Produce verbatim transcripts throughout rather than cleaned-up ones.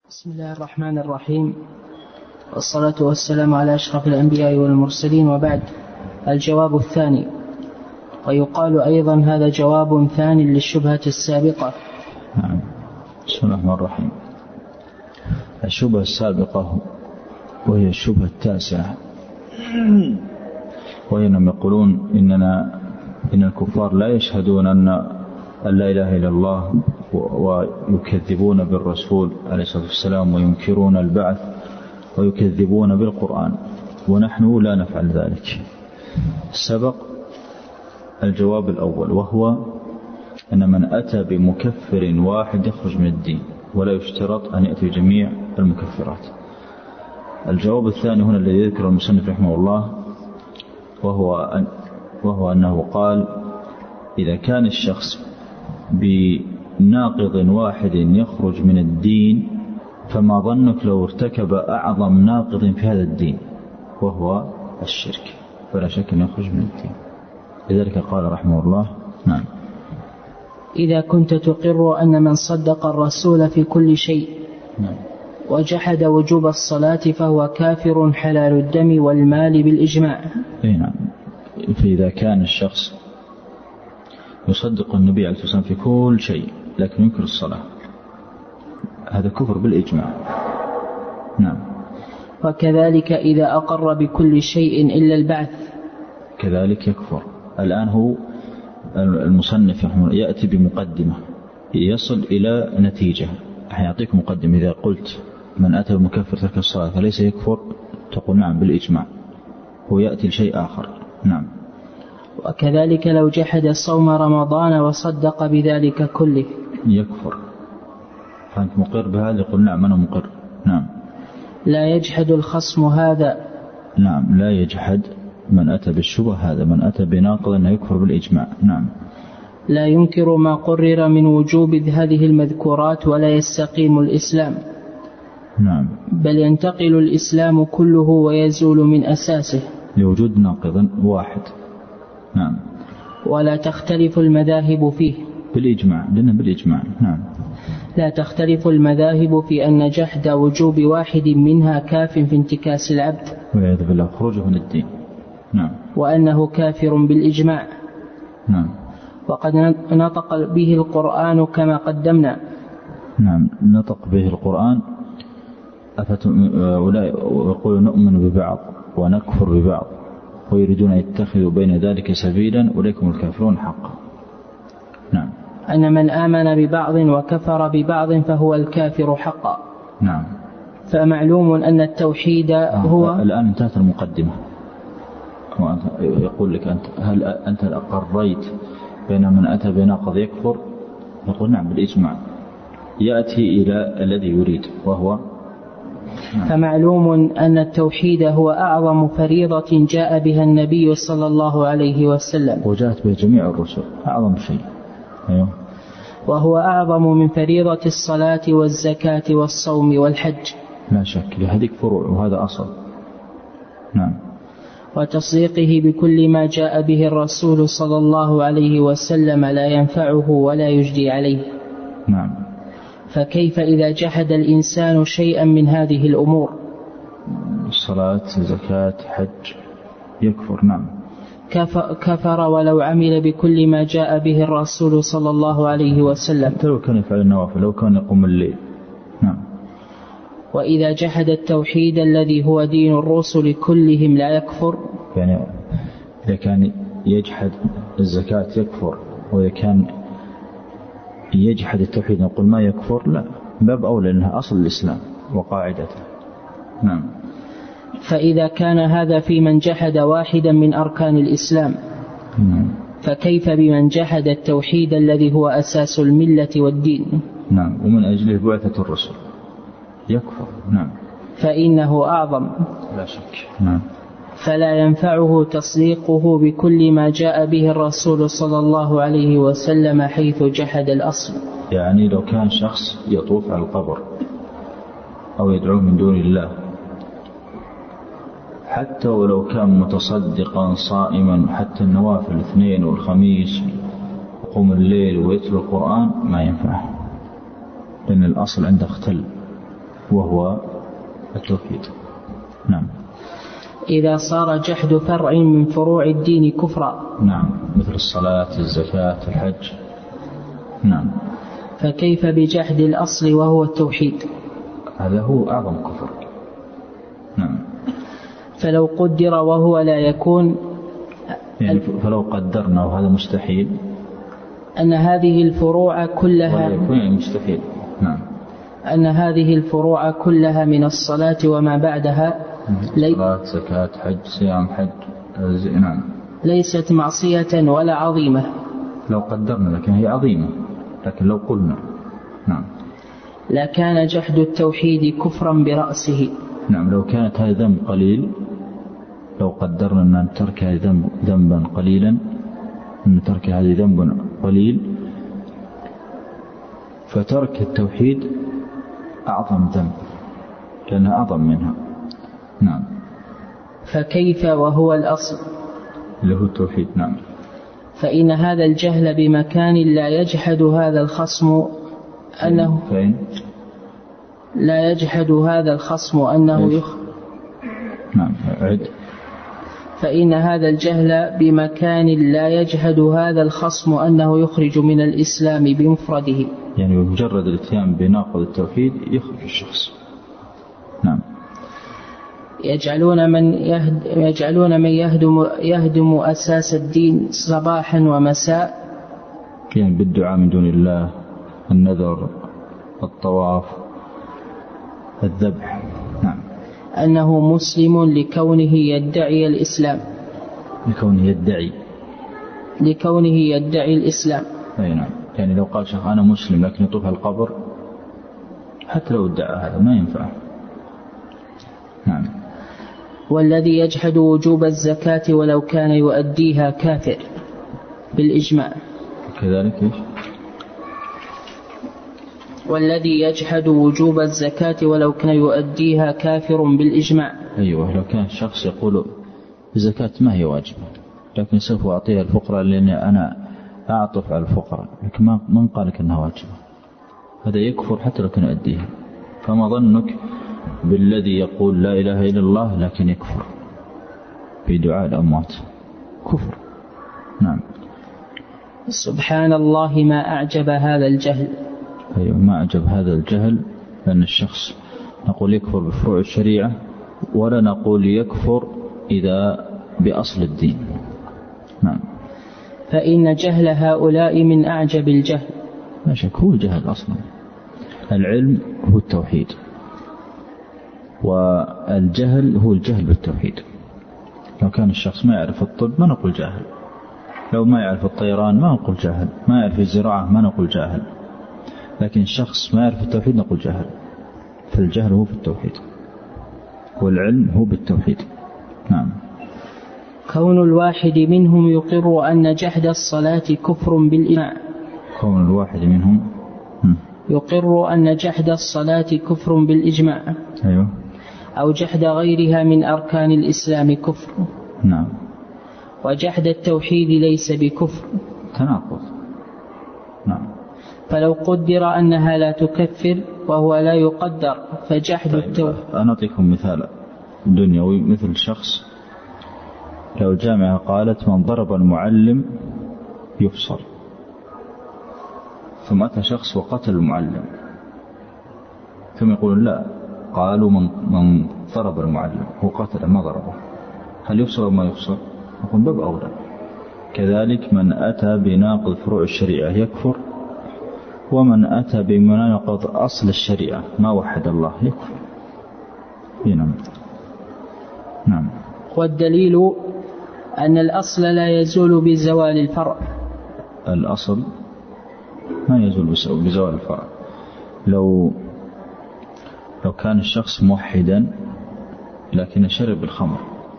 بسم الله الرحمن الرحيم، والصلاة والسلام على أشرف الأنبياء والمرسلين، وبعد. الجواب الثاني. ويقال أيضا هذا جواب ثاني للشبهة السابقة. نعم. بسم الله الرحمن الرحيم. الشبهة السابقة وهي الشبهة التاسعة، وإنهم يقولون إننا إن الكفار لا يشهدون أن لا إله إلا الله ويكذبون بالرسول عليه الصلاة والسلام وينكرون البعث ويكذبون بالقرآن، ونحن لا نفعل ذلك. سبق الجواب الأول، وهو أن من أتى بمكفر واحد يخرج من الدين ولا يشترط أن يأتي جميع المكفرات. الجواب الثاني هنا الذي يذكر المصنف رحمه الله، وهو, أن وهو أنه قال: إذا كان الشخص بناقض واحد يخرج من الدين، فما ظنك لو ارتكب أعظم ناقض في هذا الدين وهو الشرك، فلا شك أن يخرج من الدين. لذلك قال رحمه الله: نعم. إذا كنت تقر أن من صدق الرسول في كل شيء نعم. وجحد وجوب الصلاة فهو كافر حلال الدم والمال بالإجماع. أي نعم. فإذا كان الشخص يصدق النبي عليه الصلاة والسلام في كل شيء لكن ينكر الصلاة، هذا كفر بالإجماع. نعم. وكذلك إذا أقر بكل شيء إلا البعث كذلك يكفر. الآن هو المصنف يأتي بمقدمة يصل إلى نتيجة. يعطيك مقدمة. إذا قلت من أتى بمكفر ترك الصلاة فليس يكفر، تقول نعم بالإجماع. هو يأتي لشيء آخر. نعم. وكذلك لو جحد صوم رمضان وصدق بذلك كله يكفر. فأنت مقر بهذا؟ يقول نعم أنا مقر. نعم. لا يجحد الخصم هذا. نعم. لا يجحد من أتى بالشبه هذا، من أتى بناقض أنه يكفر بالإجماع. نعم. لا ينكر ما قرر من وجوب هذه المذكورات ولا يستقيم الإسلام. نعم. بل ينتقل الإسلام كله ويزول من أساسه لوجود ناقض واحد. نعم. ولا تختلف المذاهب فيه بالإجماع، لأنه بالإجماع. نعم. لا تختلف المذاهب في أن جحد وجوب واحد منها كاف في انتكاس العبد والعياذ بالله خروجه من الدين. نعم. وأنه كافر بالإجماع. نعم. وقد نطق به القرآن كما قدمنا. نعم. نطق به القرآن. ويقول نؤمن ببعض ونكفر ببعض ويريدون أن يتخذوا بين ذلك سبيلا أولئكم الكافرون حقا. نعم. أن من آمن ببعض وكفر ببعض فهو الكافر حقا. نعم. فمعلوم أن التوحيد هو الآن انتهت المقدمة. يقول لك أنت هل أنت أقريت بين من أتى بناقض يكفر؟ يقول نعم بالإجماع. يأتي إلى الذي يريد وهو نعم. فمعلوم أن التوحيد هو أعظم فريضة جاء بها النبي صلى الله عليه وسلم، وجاءت به جميع الرسل. أعظم شيء. أيوه. وهو أعظم من فريضة الصلاة والزكاة والصوم والحج. لا شك. لهذيك فروع وهذا أصل. نعم. وتصديقه بكل ما جاء به الرسول صلى الله عليه وسلم لا ينفعه ولا يجدي عليه. نعم. فكيف إذا جحد الإنسان شيئا من هذه الأمور؟ الصلاة، زكاة، حج، يكفر. نعم. كفر ولو عمل بكل ما جاء به الرسول صلى الله عليه وسلم، حتى لو كان يفعل النوافل، لو كان يقوم الليل. نعم. وإذا جحد التوحيد الذي هو دين الرسل كلهم لا يكفر. يعني إذا كان يجحد الزكاة يكفر، وإذا كان يجحد التوحيد نقول ما يكفر؟ لا، باب أولى لأنها أصل الإسلام وقاعدته. نعم. فإذا كان هذا في من جحد واحدا من أركان الإسلام، نعم. فكيف بمن جحد التوحيد الذي هو أساس الملة والدين؟ نعم. ومن أجله بعثة الرسل يكفر. نعم. فإنه أعظم. لا شك. نعم. فلا ينفعه تصديقه بكل ما جاء به الرسول صلى الله عليه وسلم حيث جحد الأصل. يعني لو كان شخص يطوف على القبر أو يدعوه من دون الله، حتى ولو كان متصدقا صائما، حتى النوافل الاثنين والخميس يقوم الليل ويتلو القرآن، ما ينفعه، لأن الأصل عنده اختل. وهو التوحيد. نعم. إذا صار جحد فرع من فروع الدين كفرا. نعم، مثل الصلاة، الزكاة، الحج. نعم. فكيف بجحد الأصل وهو التوحيد؟ هذا هو أعظم كفر. نعم. فلو قدر وهو لا يكون، يعني فلو قدرنا وهذا مستحيل، أن هذه الفروع كلها ولا يكون يعني مستحيل. نعم. أن هذه الفروع كلها من الصلاة وما بعدها لي... صلاة، زكاة، حج، صيام، حج. نعم. ليست معصية ولا عظيمة. لو قدرنا، لكن هي عظيمة. لكن لو قلنا نعم لكان جحد التوحيد كفرا برأسه. نعم. لو كانت هذا ذنب قليل، لو قدرنا أن ترك هذا ذنبا قليلا، أن ترك هذا ذنب قليل، فترك التوحيد أعظم ذنب لأنها أعظم منها. نعم. فكيف وهو الأصل له التوحيد. نعم. فإن هذا الجهل بمكان لا يجحد هذا الخصم أنه فين؟ لا يجحد هذا الخصم أنه يخ... نعم. عد. فإن هذا الجهل بمكان لا يجحد هذا الخصم أنه يخرج من الإسلام بمفرده. يعني بمجرد الاتيان بناقض التوحيد يخرج الشخص. نعم. يجعلون من يهد يجعلون من يهدم يهدم أساس الدين صباحا ومساء، يعني بالدعاء من دون الله، النذر، الطواف، الذبح. نعم. أنه مسلم لكونه يدعي الإسلام لكونه يدعي لكونه يدعي الإسلام. أي نعم. يعني لو قال شخص أنا مسلم لكن يطوف القبر، حتى لو ادعى هذا ما ينفع. نعم. والذي يجحد وجوب الزكاة ولو كان يؤديها كافر بالإجماع. كذلك إيش؟ والذي يجحد وجوب الزكاة ولو كان يؤديها كافر بالإجماع. أيوة. لو كان الشخص يقول الزكاة ما هي واجبة لكن سوف أعطيها الفقراء لأني أنا أعطف على الفقراء، لكن ما من قال لك أنها واجبة، هذا يكفر حتى لو كان يؤديها. فما ظنك بالذي يقول لا إله إلا الله لكن يكفر بدعاء الأموات؟ كفر. نعم. سبحان الله ما أعجب هذا الجهل. أيوة. ما أعجب هذا الجهل، لأن الشخص نقول يكفر بفروع الشريعة ولا نقول يكفر إذا بأصل الدين. نعم. فإن جهل هؤلاء من أعجب الجهل. لا شك هو الجهل أصلا. العلم هو التوحيد، والجهل هو الجهل بالتوحيد. لو كان الشخص ما يعرف الطب ما نقول جاهل، لو ما يعرف الطيران ما نقول جاهل، ما يعرف الزراعة ما نقول جاهل، لكن الشخص ما يعرف التوحيد نقول جاهل. فالجهل هو في التوحيد والعلم هو بالتوحيد. نعم. كون الواحد منهم يقر أن جحد الصلاة كفر بالإجماع. كون الواحد منهم يقر أن جحد الصلاة كفر بالإجماع. أيوة. أو جحد غيرها من أركان الإسلام كفر. نعم. وجحد التوحيد ليس بكفر. تناقض. نعم. فلو قدر أنها لا تكفر وهو لا يقدر فجحد طيب. التوحيد. أنا أعطيكم مثال دنيوي. مثل شخص لو الجامعة قالت من ضرب المعلم يفصل، ثم أتى شخص وقتل المعلم، ثم يقولون لا، قالوا من, من ضرب المعلم هو قتل ما ضربه، هل يفصل أو ما يفصل؟ نقول باب أولى. كذلك من أتى بناقض فروع الشريعة يكفر، ومن أتى بمناقض أصل الشريعة ما وحد الله يكفر. نعم. نعم. والدليل أن الأصل لا يزول بزوال الفرع. الأصل ما يزول بزوال الفرع. لو لو كان الشخص موحدا لكن شرب الخمر،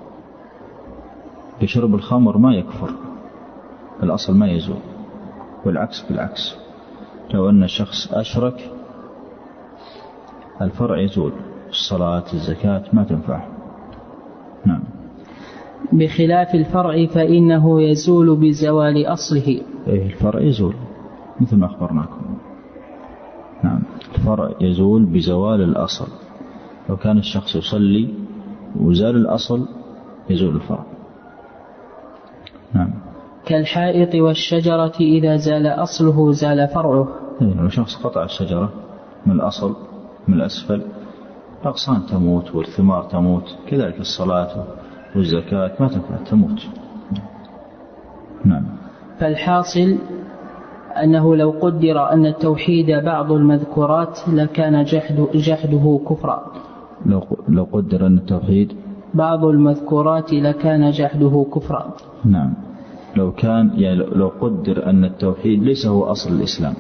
بشرب الخمر ما يكفر، الأصل ما يزول. والعكس بالعكس، لو أن الشخص أشرك الفرع يزول، الصلاة الزكاة ما تنفع. نعم. بخلاف الفرع فإنه يزول بزوال أصله. إيه الفرع يزول مثل ما أخبرناكم. نعم. الفرع الفرع يزول بزوال الأصل. لو كان الشخص يصلي وزال الأصل يزول الفرع. نعم. كالحائط والشجرة إذا زال أصله زال فرعه. لو شخص قطع الشجرة من الأصل من الأسفل الأغصان تموت والثمار تموت، كذلك الصلاة والزكاة ما تنفع تموت. نعم. فالحاصل أنه لو قدر أن التوحيد بعض المذكورات لكان جحد جحده كفرا. لو لو قدر أن التوحيد بعض المذكورات لكان جحده كفرا. نعم. لو كان يعني لو قدر أن التوحيد ليس هو أصل الإسلام،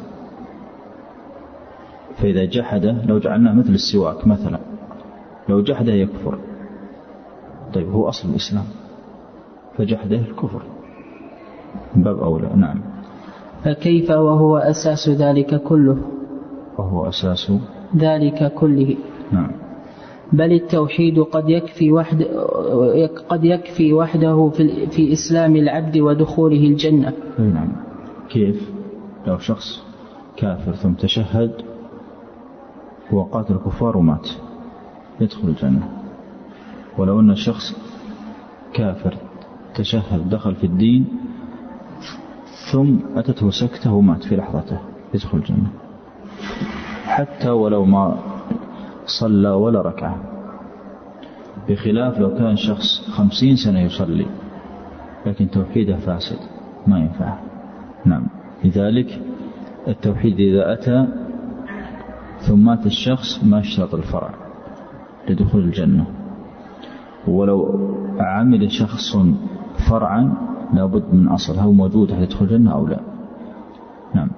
فإذا جحده لو جعلناه مثل السواك مثلا، لو جحده يكفر. طيب هو أصل الإسلام فجحده الكفر باب أولى. نعم. فكيف وهو أساس ذلك كله؟ وهو أساس ذلك كله. نعم. بل التوحيد قد يكفي وحد قد يكفي وحده في, في إسلام العبد ودخوله الجنة. نعم. كيف؟ لو شخص كافر ثم تشهد وقاتل الكفار ومات يدخل الجنة. ولو أن الشخص كافر تشهد دخل في الدين ثم أتته سكته ومات في لحظته يدخل الجنة، حتى ولو ما صلى ولا ركعة، بخلاف لو كان شخص خمسين سنة يصلي لكن توحيده فاسد ما ينفع. نعم. لذلك التوحيد إذا أتى ثم مات الشخص ما اشترط الفرع لدخول الجنة. ولو عمل شخص فرعا لابد من أصل هو موجود حتى يدخل الجنة أو لا. نعم.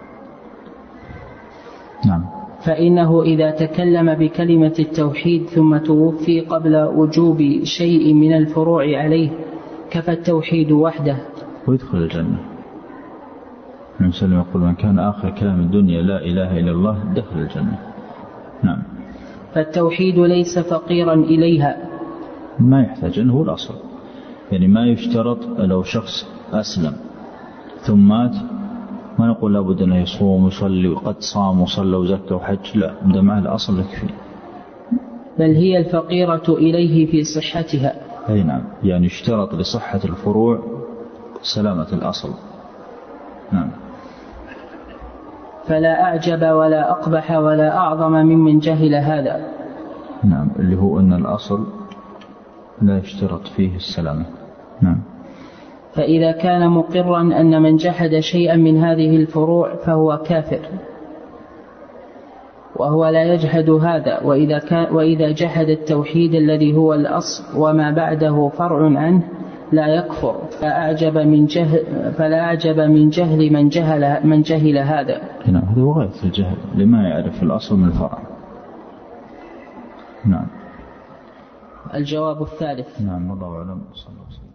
نعم. فإنه إذا تكلم بكلمة التوحيد ثم توفي قبل وجوب شيء من الفروع عليه كفى التوحيد وحده ويدخل الجنة. النبي صلى الله عليه وسلم يقول من كان آخر كلام الدنيا لا إله إلا الله دخل الجنة. نعم. فالتوحيد ليس فقيرا إليها، ما يحتاج أنه هو الأصل. يعني ما يشترط لو شخص أسلم ثم مات ما نقول لابد أنه يصوم ويصلي وقد صام وصلى وزكى وحج، لا، ده مع الأصل يكفي. بل هي الفقيرة إليه في صحتها. أي نعم. يعني يشترط لصحة الفروع سلامة الأصل. نعم. فلا أعجب ولا أقبح ولا أعظم ممن جهل هذا. نعم. اللي هو أن الأصل لا يشترط فيه السلامة. نعم. فإذا كان مقرا أن من جحد شيئا من هذه الفروع فهو كافر، وهو لا يجحد هذا. وإذا, كان وإذا جحد التوحيد الذي هو الأصل وما بعده فرع عنه لا يكفر. فأعجب من جهل فلا أعجب من جهل من جهل من جهل هذا. نعم. هذا هو غاية الجهل لما يعرف الأصل من الفرع. نعم. الجواب الثالث. نعم. الله أعلم. صلى الله عليه وسلم.